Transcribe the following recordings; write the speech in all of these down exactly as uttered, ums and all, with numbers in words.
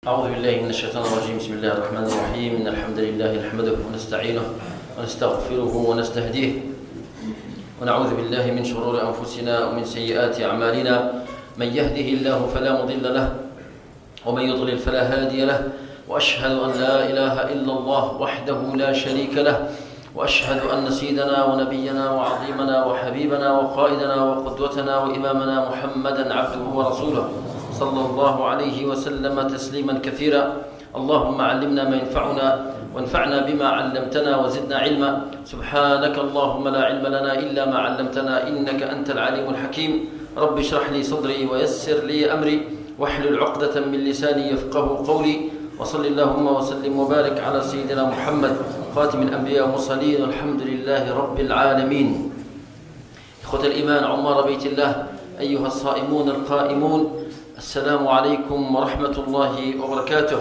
أعوذ بالله من الشيطان الرجيم. بسم الله الرحمن الرحيم. إن الحمد لله نحمده ونستعينه ونستغفره ونستهديه ونعوذ بالله من شرور أنفسنا ومن سيئات أعمالنا. من يهده الله فلا مضل له ومن يضلل فلا هادي له، وأشهد أن لا إله إلا الله وحده لا شريك له، وأشهد أن سيدنا ونبينا وعظيمنا وحبيبنا وقائدنا وقدوتنا وإمامنا محمدا عبده ورسوله صلى الله عليه وسلم تسليما كثيرا. اللهم علمنا ما ينفعنا وانفعنا بما علمتنا وزدنا علما. سبحانك اللهم لا علم لنا إلا ما علمتنا إنك أنت العليم الحكيم. رب اشرح لي صدري ويسر لي أمري واحلل عقدة من لساني يفقه قولي. وصل اللهم وسلم وبارك على سيدنا محمد خاتم الأنبياء والمرسلين. الحمد لله رب العالمين. إخوة الإيمان، عمار بيت الله، أيها الصائمون القائمون، السلام عليكم ورحمة الله وبركاته.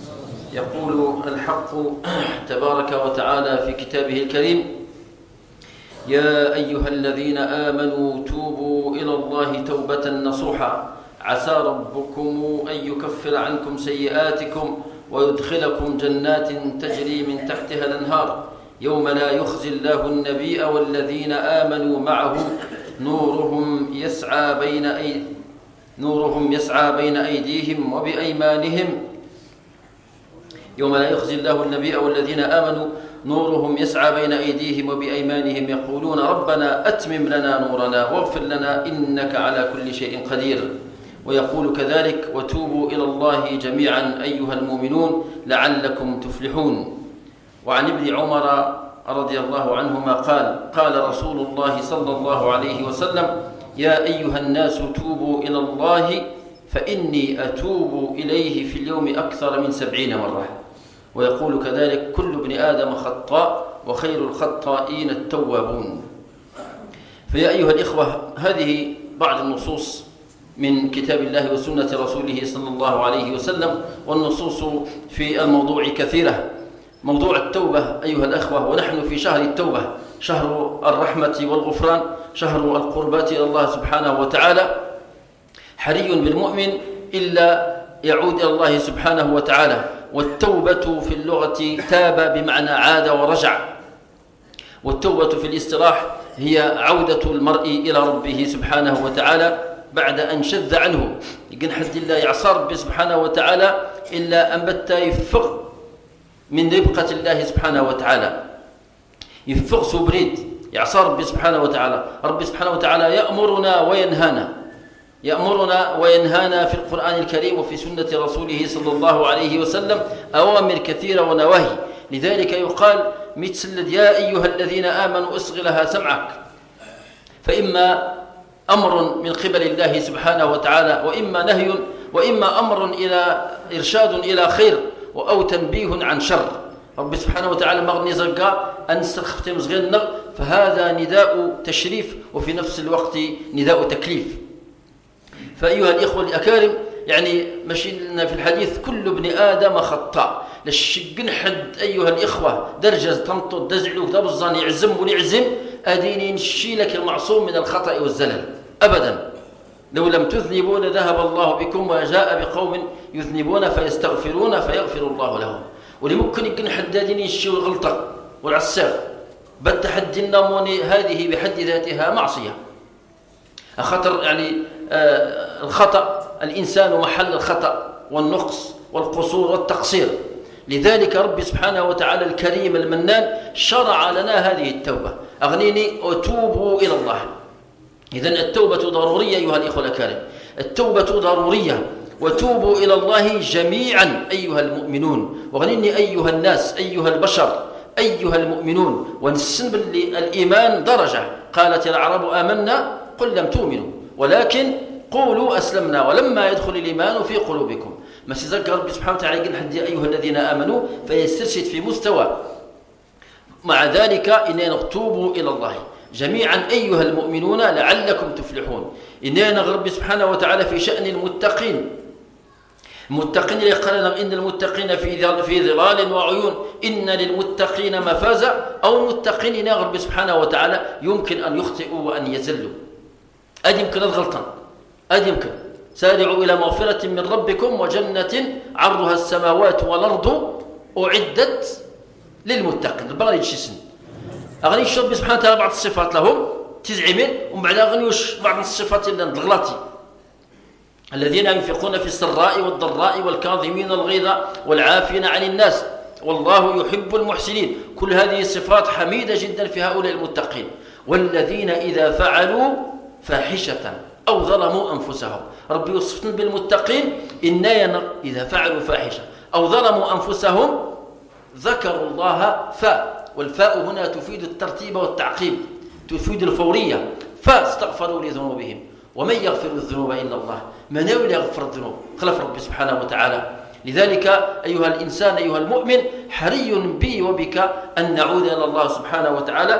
يقول الحق تبارك وتعالى في كتابه الكريم: يا أيها الذين آمنوا توبوا إلى الله توبة نصوحا عسى ربكم أن يكفر عنكم سيئاتكم ويدخلكم جنات تجري من تحتها الأنهار يوم لا يخزي الله النبي والذين آمنوا معه نورهم يسعى بين أيديهم نورهم يسعى بين أيديهم وبأيمانهم يوم لا يخزي الله النبي والذين آمنوا نورهم يسعى بين أيديهم وبأيمانهم يقولون ربنا أتمم لنا نورنا واغفر لنا إنك على كل شيء قدير. ويقول كذلك: وتوبوا إلى الله جميعا أيها المؤمنون لعلكم تفلحون. وعن ابن عمر رضي الله عنهما قال: قال رسول الله صلى الله عليه وسلم: يا أيها الناس توبوا إلى الله فإني أتوب إليه في اليوم أكثر من سبعين مرة. ويقول كذلك: كل ابن آدم خطاء وخير الخطائين التوابون. فيا أيها الإخوة، هذه بعض النصوص من كتاب الله وسنة رسوله صلى الله عليه وسلم، والنصوص في الموضوع كثيرة. موضوع التوبة أيها الأخوة، ونحن في شهر التوبة، شهر الرحمة والغفران، شهر القربات إلى الله سبحانه وتعالى. حري بالمؤمن إلا يعود إلى الله سبحانه وتعالى. والتوبة في اللغة تاب بمعنى عاد ورجع، والتوبة في الاصطلاح هي عودة المرء إلى ربه سبحانه وتعالى بعد أن شذ عنه. يقن حد الله يعصى ربي سبحانه وتعالى إلا أن بت يفغ من ربقة الله سبحانه وتعالى، يفغ سبريد يعصى ربي سبحانه وتعالى. ربي سبحانه وتعالى يأمرنا وينهانا يأمرنا وينهانا في القرآن الكريم وفي سنة رسوله صلى الله عليه وسلم أوامر كثيرة ونواهي. لذلك يقال متسلد: يا أيها الذين آمنوا اصغ لها سمعك، فإما أمر من قبل الله سبحانه وتعالى وإما نهي وإما أمر إلى إرشاد إلى خير أو تنبيه عن شر. رب سبحانه وتعالى مغني زرقاء أنسر ختم صغيرنا، فهذا نداء تشريف وفي نفس الوقت نداء تكليف. فأيها الإخوة الأكارم، يعني ماشي لنا في الحديث: كل ابن آدم خطاء. للشقن حد أيها الإخوة درجة تنطط دزعلوك دبزان يعزم وليعزم أديني نشي لك المعصوم من الخطأ والزلل أبدا. لو لم تذنبون ذهب الله بكم وجاء بقوم يذنبون فيستغفرون فيغفر الله لهم. ولممكن يكون حدادين الشيء والغلطة والعساق بد حد النموني، هذه بحد ذاتها معصية خطر. يعني آه الخطأ، الإنسان محل الخطأ والنقص والقصور والتقصير. لذلك رب سبحانه وتعالى الكريم المنان شرع لنا هذه التوبة. أغنيني وتوبوا إلى الله. إذن التوبة ضرورية أيها الإخوة الأكارم، التوبة ضرورية. وتوبوا إلى الله جميعا أيها المؤمنون. وغنيني أيها الناس، أيها البشر، أيها المؤمنون. ونسن الإيمان درجة. قالت العرب آمنا قل لم تؤمنوا ولكن قولوا أسلمنا ولما يدخل الإيمان في قلوبكم. ما سيذكر ربي سبحانه وتعالى يقول حد أيها الذين آمنوا فيسترشد في مستوى. مع ذلك إننا توبوا إلى الله جميعا أيها المؤمنون لعلكم تفلحون. إننا ربي سبحانه وتعالى في شأن المتقين. المتقين اللي قال إن المتقين في في ظلال وعيون، إن للمتقين مفازا. أو المتقين إن ربي سبحانه وتعالى يمكن أن يخطئوا وأن يزلوا. أدي يمكن الغلطان، أدي يمكن سارعوا إلى مغفرة من ربكم وجنة عرضها السماوات والأرض أعدت للمتقين. البغل يجسن أغني الشرب سبحانه وتعالى بعض الصفات لهم تزعمين ومن بعد أغنيوش بعض الصفات اللي الغلاطي الذين ينفقون في السراء والضراء والكاظمين الغيظ والعافين عن الناس والله يحب المحسنين. كل هذه الصفات حميدة جدا في هؤلاء المتقين. والذين إذا فعلوا فاحشة أو ظلموا أنفسهم، ربي يوصفنا بالمتقين إن إذا فعلوا فاحشة أو ظلموا أنفسهم ذكروا الله فاء، والفاء هنا تفيد الترتيب والتعقيب، تفيد الفورية. فاستغفروا لذنوبهم ومن يغفر الذنوب إلا الله، من يولي يغفر الذنوب خلف ربي سبحانه وتعالى. لذلك أيها الإنسان أيها المؤمن حري بي وبك أن نعود إلى الله سبحانه وتعالى.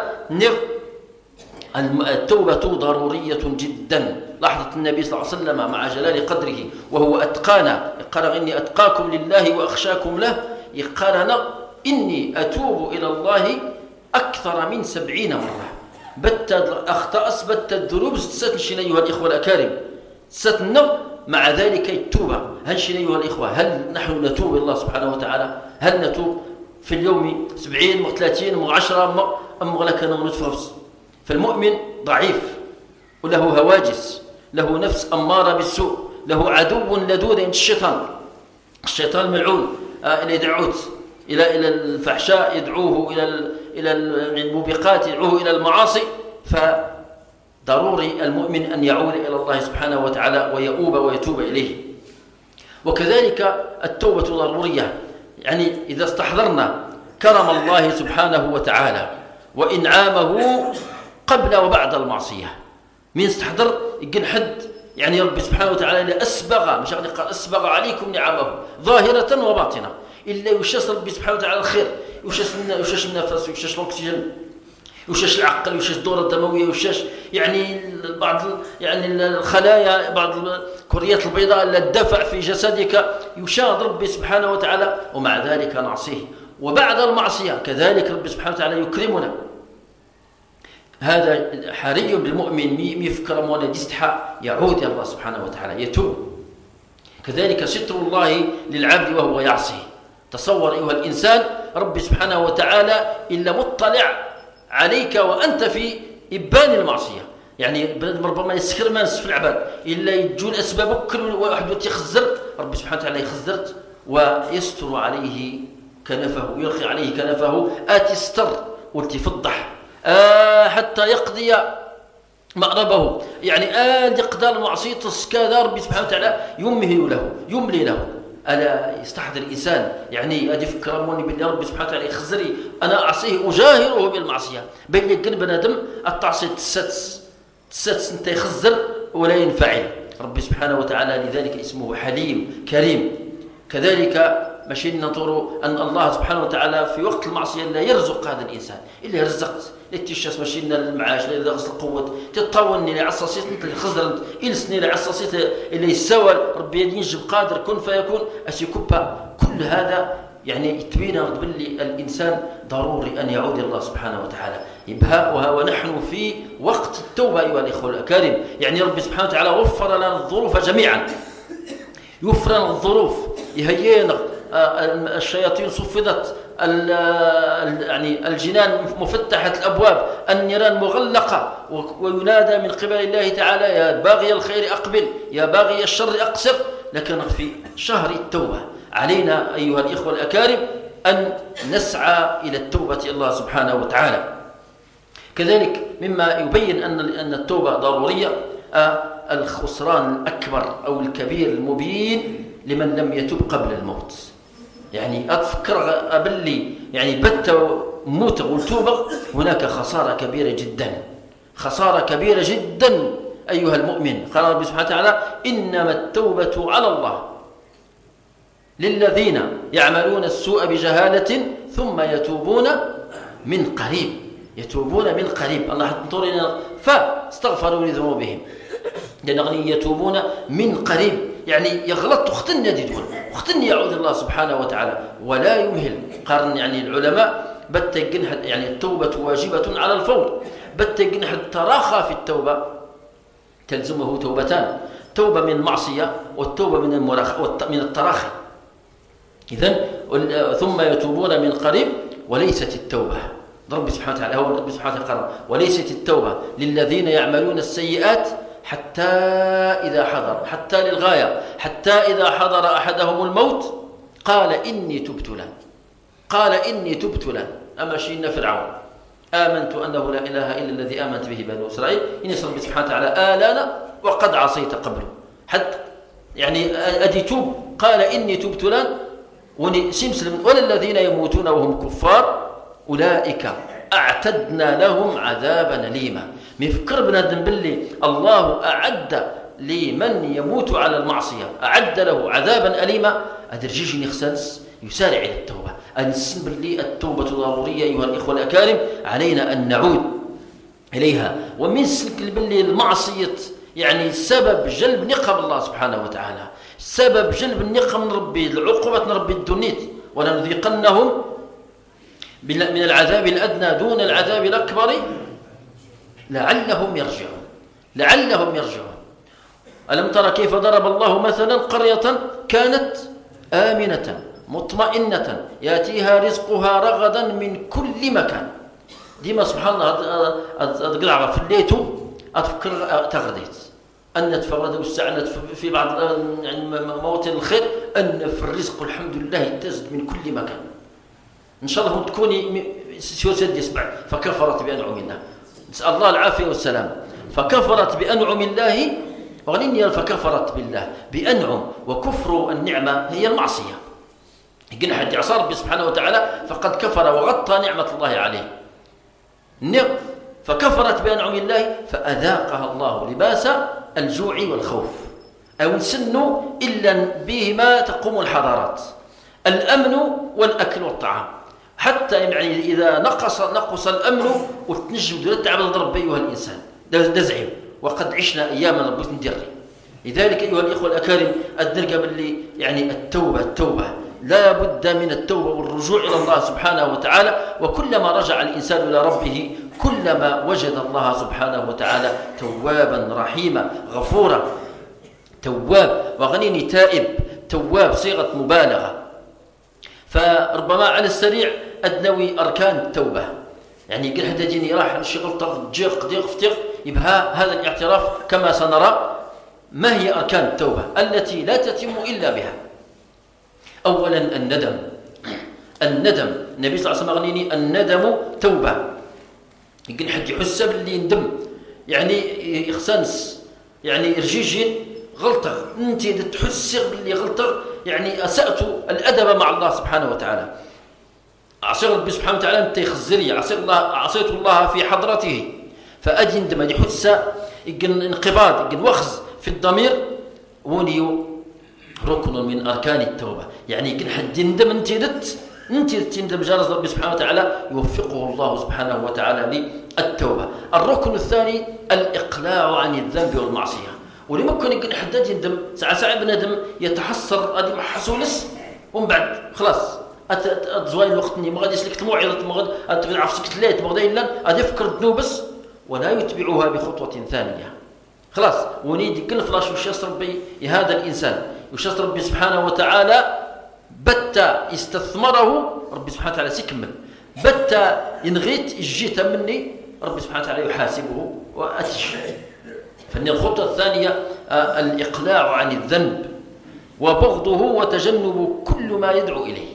التوبة ضرورية جدا. لاحظت النبي صلى الله عليه وسلم مع جلال قدره وهو أتقانا، قال إني أتقاكم لله وأخشاكم له، قال إني أتوب إلى الله أكثر من سبعين مرة. بت أخطأ أثبت الذنوب ستنشن أيها الإخوة الأكارم ستنا، مع ذلك التوبة هنشن أيها الإخوة. هل نحن نتوب إلى الله سبحانه وتعالى؟ هل نتوب في اليوم سبعين م ثلاثين م عشرة أم غلكنا ونتفرس؟ فالمؤمن ضعيف وله هواجس، له نفس أمارة بالسوء، له عدو لدود الشيطان. الشيطان ملعون إلى يدعوه إلى إلى الفحشاء، يدعوه إلى إلى الموبقات، يدعوه إلى المعاصي. فضروري المؤمن أن يعود إلى الله سبحانه وتعالى ويؤوب ويتوب إليه. وكذلك التوبة ضرورية، يعني إذا استحضرنا كرم الله سبحانه وتعالى وإنعامه قبل وبعد المعصية، من استحضر يقول حد يعني ربي سبحانه وتعالى أسبغ، مش قال أسبغ عليكم نعمه ظاهرة وباطنة، إلا يشاش ربي سبحانه وتعالى الخير، يشاش يشاش النفس، يشاش الأكسجين، يشاش العقل، يشاش الدورة الدموية، يشاش يعني بعض يعني الخلايا، بعض الكريات البيضاء اللي تدفع في جسدك، يشاهد ربي سبحانه وتعالى ومع ذلك نعصيه. وبعد المعصية كذلك ربي سبحانه وتعالى يكرمنا. هذا حري بالمؤمن يفكر مونا يستحى يعود إلى الله سبحانه وتعالى يتوب. كذلك ستر الله للعبد وهو يعصي. تصور أيها الإنسان ربي سبحانه وتعالى إلا مطلع عليك وأنت في إبان المعصية، يعني ربما يسكر مانس في العباد إلا يجون أسبابك كل واحد يخزر، ربي سبحانه وتعالى يخزرت ويستر عليه كنفه ويلقي عليه كنفه آتي استر والتفضح آه حتى يقضي مأربه، يعني آل يقضى المعصية كذا ربي سبحانه وتعالى يمهل له يملي له. ألا يستحضر الإنسان يعني أدي فكرة موني بالله ربي سبحانه وتعالى يخزري أنا أعصيه أجاهره بالمعصية، بين يقن بنادم التعصي تساتس تساتس أنت يخزر ولا ينفعل. ربي سبحانه وتعالى لذلك اسمه حليم كريم. كذلك ماشي ننظر أن الله سبحانه وتعالى في وقت المعصية لا يرزق هذا الإنسان إلا رزقت لتشاس ماشي لنا المعاش لا غسل القوة تطوني لعصاصيت مثل خزرت إلسني لعصاصيت اللي يسوى ربي ينجب قادر كن فيكون أسيكوبا. كل هذا يعني يتبين باللي الإنسان ضروري أن يعود إلى الله سبحانه وتعالى يبها. ونحن في وقت التوبة أيها الإخوة الأكارم، يعني ربي سبحانه وتعالى وفر لنا الظروف جميعا، يوفر لنا الظروف يهيئنا الشياطين صفدت يعني الجنان مفتحة الأبواب، النيران مغلقة، وينادى من قبل الله تعالى يا باغي الخير أقبل يا باغي الشر أقصر. لكن في شهر التوبة علينا أيها الإخوة الأكارم أن نسعى إلى التوبة إلى الله سبحانه وتعالى. كذلك مما يبين أن أن التوبة ضرورية الخسران الأكبر أو الكبير المبين لمن لم يتوب قبل الموت. يعني أتفكر قبل لي يعني بت موت والتوبة هناك خسارة كبيرة جدا، خسارة كبيرة جدا أيها المؤمن. قال ربي سبحانه وتعالى إنما التوبة على الله للذين يعملون السوء بجهالة ثم يتوبون من قريب، يتوبون من قريب. الله تنطرنا فاستغفروا لذنوبهم لأن يتوبون من قريب، يعني يغلط وختن يديدون وختن يعود الله سبحانه وتعالى ولا يمهل. قارن يعني العلماء بتجن يعني التوبة واجبة على الفور، بتجن حتى تراخى في التوبة تلزمه توبتان، التوبة من المعصية والتوبة من المراخ من التراخي. إذن ثم يتوبون من قريب وليست التوبة، رب سبحانه وتعالى هو رب سبحانه وتعالى وليست التوبة للذين يعملون السيئات حتى إذا حضر، حتى للغاية، حتى إذا حضر أحدهم الموت قال إني تبت الآن، قال إني تبت الآن. أما شئنا فرعون آمنت أنه لا إله إلا الذي آمنت به بنو إسرائيل إن رب سبحانه وتعالى آلانا وقد عصيت قبله، حتى يعني أدي توب، قال إني تبت الآن ونسمسلم. ولا الذين يموتون وهم كفار أولئك أعتدنا لهم عذابا أليما. مفكر بنادم باللي الله أعد لمن يموت على المعصية أعد له عذابا أليما، أدرجيجي نخسنس يسارع إلى التوبة. أنسن باللي التوبة ضرورية أيها الإخوة الأكارم، علينا أن نعود إليها. ومن سلك باللي المعصية يعني سبب جلب نقم الله سبحانه وتعالى، سبب جلب النقم من ربي، العقوبة من ربي الدنيت، ولنذيقنهم من العذاب الأدنى دون العذاب الأكبر لعلهم يرجعون، لعلهم يرجعون. ألم ترى كيف ضرب الله مثلا قرية كانت آمنة مطمئنة يأتيها رزقها رغدا من كل مكان. ديما سبحان الله أتقلع في الليتو أتفكر تغديت أن تفرد واستعنت في بعض مواطن الخير أن في الرزق الحمد لله يتزد من كل مكان. إن شاء الله تكوني سيوسد يسمع فكفرت بأنعم الله، نسأل الله العافية والسلام. فكفرت بأنعم الله وغنيني فكفرت بالله بأنعم، وكفر النعمة هي المعصية. يقول حد عصى ربي سبحانه وتعالى فقد كفر وغطى نعمة الله عليه. نعم فكفرت بأنعم الله فأذاقها الله لباس الجوع والخوف، أو نسنوا إلا بهما تقوم الحضارات، الأمن والأكل والطعام. حتى يعني إذا نقص نقص الأمن وتنجم ولا تعبد ربي أيها الإنسان نزعم، وقد عشنا أياما ربي ندري. لذلك أيها الإخوة الأكارم أدنرقى باللي يعني التوبة التوبة لا بد من التوبة والرجوع إلى الله سبحانه وتعالى. وكلما رجع الإنسان إلى ربه كلما وجد الله سبحانه وتعالى توابا رحيما غفورا. تواب وغنيني تائب، تواب صيغة مبالغة. فربما على السريع أدنوي أركان التوبة، يعني قل حتى جيني راح الشغل ترجيق ضيق فتيق يبها هذا الاعتراف كما سنرى. ما هي أركان التوبة التي لا تتم إلا بها؟ أولا الندم. الندم النبي صلى الله عليه وسلم غنيني الندم توبة. يقول حد يحس باللي يندم يعني يخسنس يعني رجيجين غلطة انت تحس باللي غلطة يعني أسأت الأدب مع الله سبحانه وتعالى. عصير ربي سبحانه وتعالى انت يخزري عصير الله عصيت الله في حضرته فأجي ندم يحس يقول انقباض يقول وخز في الضمير ونيو ركن من أركان التوبة. يعني يقول حد يندم انت دت انت تندم جالس ربي سبحانه وتعالى يوفقه الله سبحانه وتعالى للتوبة. الركن الثاني الإقلاع عن الذنب والمعصية. ولما كان يقول حداد يندم ساعة ساعة بنادم يتحسر هذه محسولس ومن بعد خلاص أتزوين الوقت ما غادي يسلك الموعظة ما غادي أتبع عفسك تلات ما غادي إلا غادي يفكر ذنوبس ولا يتبعها بخطوة ثانية. خلاص ونيد كل فلاش وش يصر ربي هذا الإنسان وش يصر ربي سبحانه وتعالى بت يستثمره ربي سبحانه وتعالى سيكمل بت ينغيت الجيت مني ربي سبحانه وتعالى يحاسبه وأتش. فإن الخطوة الثانية الإقلاع عن الذنب وبغضه وتجنب كل ما يدعو إليه.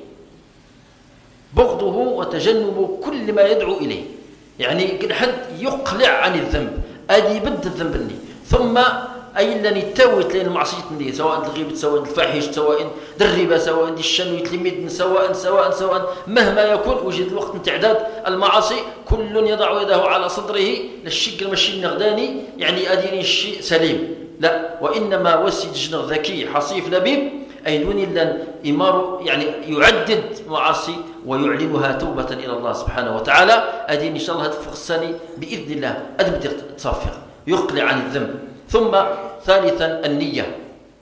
بغضه وتجنب كل ما يدعو إليه يعني كل حد يقلع عن الذنب أدي بد الذنب لي ثم أي لني تاوت لين معصية لي سواء الغيبة سواء الفاحش سواء الربا سواء الشن يتلميد سواء سواء سواء مهما يكون وجد الوقت من تعداد المعاصي كل يضع يده على صدره للشق المشي النغداني يعني أديني الشيء سليم لا وإنما وسيد جنغ ذكي حصيف لبيب أي دون إلا إمار يعني يعدد معاصي ويعلنها توبة إلى الله سبحانه وتعالى. أدين إن شاء الله هتفق الثاني بإذن الله أدبت تصفر يقلع عن الذنب. ثم ثالثا النية.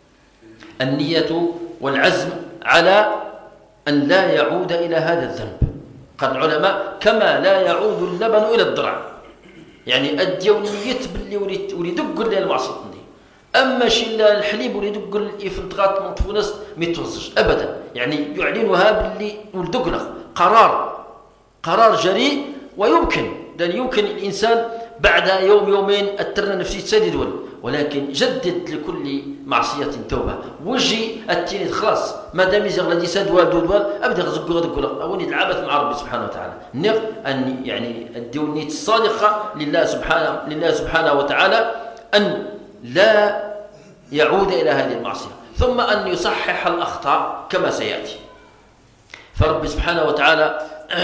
النية والعزم على أن لا يعود إلى هذا الذنب. قال العلماء كما لا يعود اللبن إلى الضرع يعني أديونية باللي ولي دق لي المعصية دي أما شي الحليب ولي يقول يفنطغات من تفونس ما يتوصلش أبدا، يعني يعلنها باللي ولدقنا قرار قرار جريء. ويمكن لأن يمكن الإنسان بعد يوم يومين الترنا نفسي تسدد، ولكن جدد لكل معصية توبة. وجي التيني خلاص ما دام يزغ الذي ساد والدو دوال أبدا غزق غدق أوني العبث مع ربي سبحانه وتعالى. نغ أن يعني الديونية الصادقة لله سبحانه لله سبحانه وتعالى أن لا يعود إلى هذه المعصية، ثم أن يصحح الأخطاء كما سيأتي. فرب سبحانه وتعالى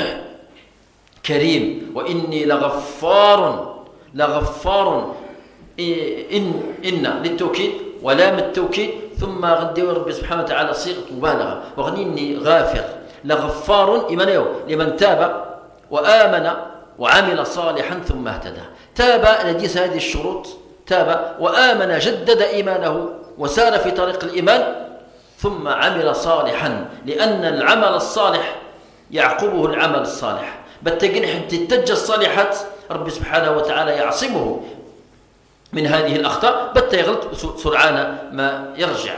كريم، وإني لغفار لغفار إن إن للتوكيد ولام التوكيد، ثم غدي ربي سبحانه وتعالى صيغة مبالغة وغنيني غافر لغفار لمن تاب وآمن وعمل صالحا ثم اهتدى. تاب لديس هذه الشروط، تاب وآمن جدد إيمانه وسار في طريق الإيمان، ثم عمل صالحا، لأن العمل الصالح يعقبه العمل الصالح. بتجن حتى تتج الصالحات ربي سبحانه وتعالى يعصمه من هذه الأخطاء، بتا يغلط سرعان ما يرجع.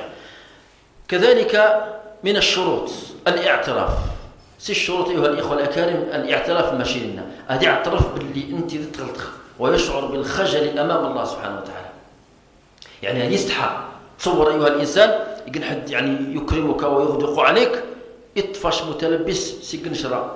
كذلك من الشروط الاعتراف. سي الشروط أيها الإخوة الأكارم الاعتراف المشي لنا، هذا اعترف باللي أنت تغلط ويشعر بالخجل أمام الله سبحانه وتعالى. يعني يستحى. تصور أيها الإنسان يقول حد يعني يكرمك ويغدق عليك، يطفش متلبس سيقن شراء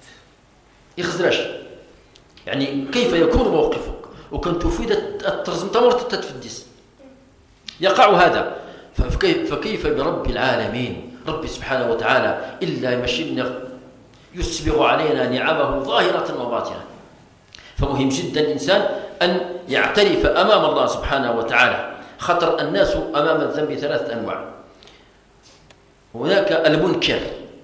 يخزرش، يعني كيف يكون موقفك وكنت تفيد الترزم تمر تتفدس يقع هذا. فكيف, فكيف برب العالمين ربي سبحانه وتعالى إلا يمشينا يسبغ علينا نعمه ظاهرة وباطنة. فمهم جدا الإنسان أن يعترف أمام الله سبحانه وتعالى. خطر الناس أمام الذنب ثلاثة أنواع. هناك المنكر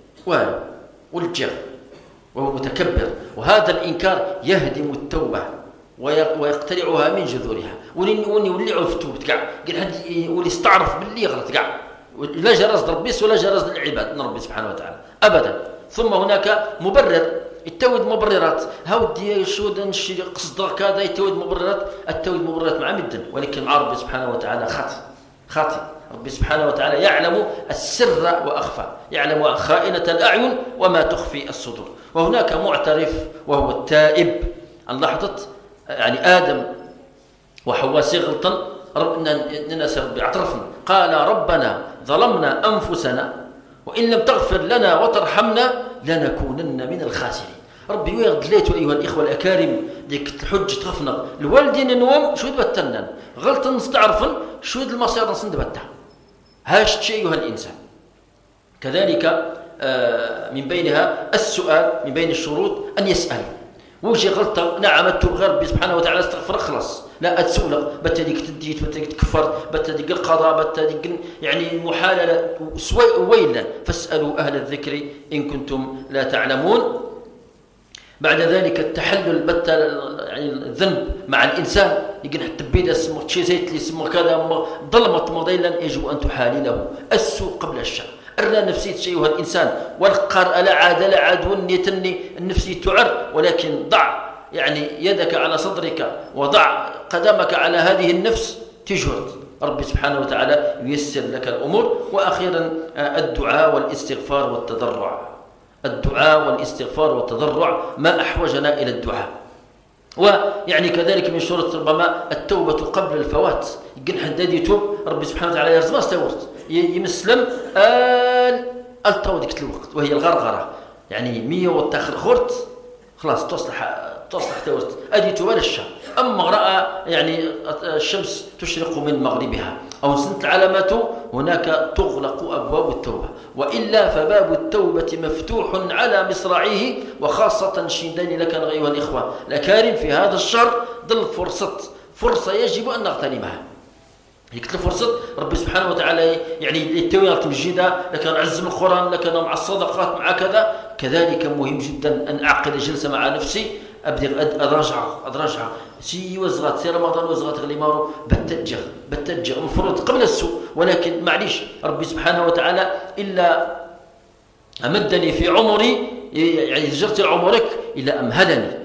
والجر وهو متكبر، وهذا الإنكار يهدم التوبة ويقتلعها من جذورها. ولي يولعوا في التوبة كاع قال حد ولي يستعرف باللي يغلط كاع، لا جرس ربي ولا جرس للعباد من ربي سبحانه وتعالى أبدا. ثم هناك مبرر، التوحيد مبررات. هاودي شو نشي قصدك كذا التوحيد مبررات، التوحيد مبررات مع مدن، ولكن مع ربي سبحانه وتعالى خاطئ خاطئ. ربي سبحانه وتعالى يعلم السر وأخفى، يعلم خائنة الأعين وما تخفي الصدور. وهناك معترف وهو التائب عن لحظة يعني آدم وحواء غلطا ربنا اعترفنا قال ربنا ظلمنا أنفسنا وإن لم تغفر لنا وترحمنا لنكونن من الخاسرين. ربي ويغدليتوا أيها الإخوة الأكارم ديك الحج تخفنا الوالدين نوم شو يتبتلنا غلطا نستعرفن شو المصير نصندبتها. هاش شيء أيها الإنسان. كذلك من بينها السؤال، من بين الشروط أن يسأل. وجي غلطة نعم التوب غير ربي سبحانه وتعالى استغفر خلاص، لا أتسولق بتديك تديت بتديك تكفر بتديك القضاء بتديك يعني محالة سوي ويلا فاسألوا أهل الذكر إن كنتم لا تعلمون. بعد ذلك التحلل بت يعني الذنب مع الإنسان يقول حتى بيدا سمر شيء زيت اللي سمر كذا ظلمت مضيلا يجب أن تحالله السوء قبل الشر. أرنا نفسية شيء الإنسان والقار ألا عاد لا عاد ونيتني النفسية تعر، ولكن ضع يعني يدك على صدرك وضع قدمك على هذه النفس تجهد ربي سبحانه وتعالى ييسر لك الأمور. وأخيرا الدعاء والاستغفار والتضرع. الدعاء والاستغفار والتضرع ما أحوجنا إلى الدعاء. ويعني كذلك من شروط ربما التوبة قبل الفوات. يقول حداد يتوب ربي سبحانه وتعالى يرزم استورت يمسلم آل الطاو ديك الوقت وهي الغرغرة، يعني مية وتاخر خرت خلاص تصلح تصلح تورت أدي توبة للشهر. أما رأى يعني الشمس تشرق من مغربها أو سنت العلامات هناك تغلق أبواب التوبة، وإلا فباب التوبة مفتوح على مصراعيه. وخاصة شينداني لك أيها الإخوة الأكارم في هذا الشهر ظل فرصة فرصة يجب أن نغتنمها. هيك الفرصة ربي سبحانه وتعالى يعني التوبة تمجيدة لك نعزم القرآن لك مع الصدقات مع كذا. كذلك مهم جدا أن أعقد جلسة مع نفسي أبدأ أدرجع أدرجع سي وزغات سي رمضان وزغات غلي مارو بتجه بتجه المفروض قبل السوء، ولكن معليش ربي سبحانه وتعالى إلا أمدني في عمري يعني زجرت عمرك إلا أمهلني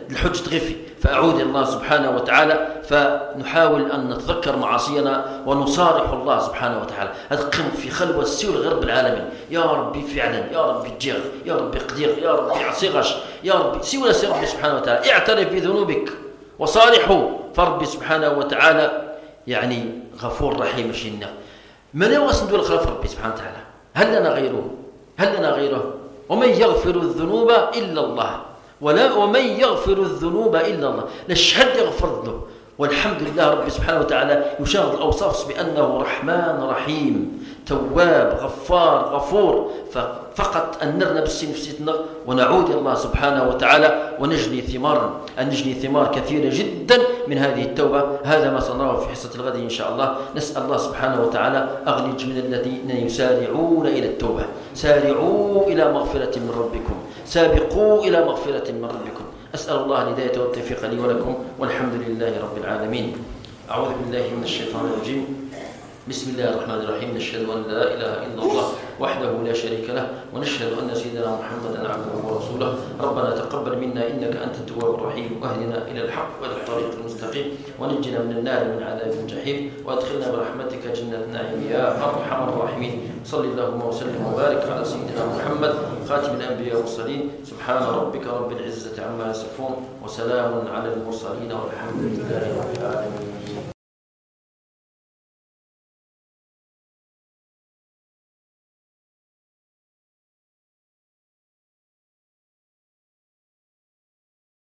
الحج تغفي، فأعود إلى الله سبحانه وتعالى، فنحاول أن نتذكر معاصينا ونصارح الله سبحانه وتعالى. هذا قم في خلوة السوء الغرب العالمين، يا ربي فعلا، يا ربي تجيغ، يا ربي قدير، يا ربي عصيغش، يا ربي سوى سي ربي سبحانه وتعالى. اعترف بذنوبك وصالحوا، فربي سبحانه وتعالى يعني غفور رحيم شينا. من يوصل دول خلف ربي سبحانه وتعالى؟ هل لنا غيره؟ هل لنا غيره؟ ومن يغفر الذنوب إلا الله، ولا ومن يغفر الذنوب إلا الله، لشهد يغفر له. والحمد لله رب سبحانه وتعالى يشاهد الأوصاف بأنه رحمن رحيم، تواب غفار غفور. فقط أن نرنا بالسي نفسيتنا ونعود إلى الله سبحانه وتعالى ونجني ثمارا، أن نجني ثمار كثيرة جدا من هذه التوبة. هذا ما سنراه في حصة الغد إن شاء الله. نسأل الله سبحانه وتعالى أغنج من الذين يسارعون إلى التوبة، سارعوا إلى مغفرة من ربكم، سابقوا إلى مغفرة من ربكم. أسأل الله الهداية والتوفيق لي ولكم، والحمد لله رب العالمين. أعوذ بالله من الشيطان الرجيم. بسم الله الرحمن الرحيم. نشهد أن لا إله إلا الله وحده لا شريك له، ونشهد أن سيدنا محمدا عبده ورسوله. ربنا تقبل منا إنك أنت التواب الرحيم، واهدنا إلى الحق وإلى الطريق المستقيم، ونجنا من النار من عذاب الجحيم، وأدخلنا برحمتك جنة النعيم يا أرحم الراحمين. صل اللهم وسلم وبارك على سيدنا محمد خاتم الأنبياء والمرسلين. سبحان ربك رب العزة عما يصفون، وسلام على المرسلين، والحمد لله رب العالمين.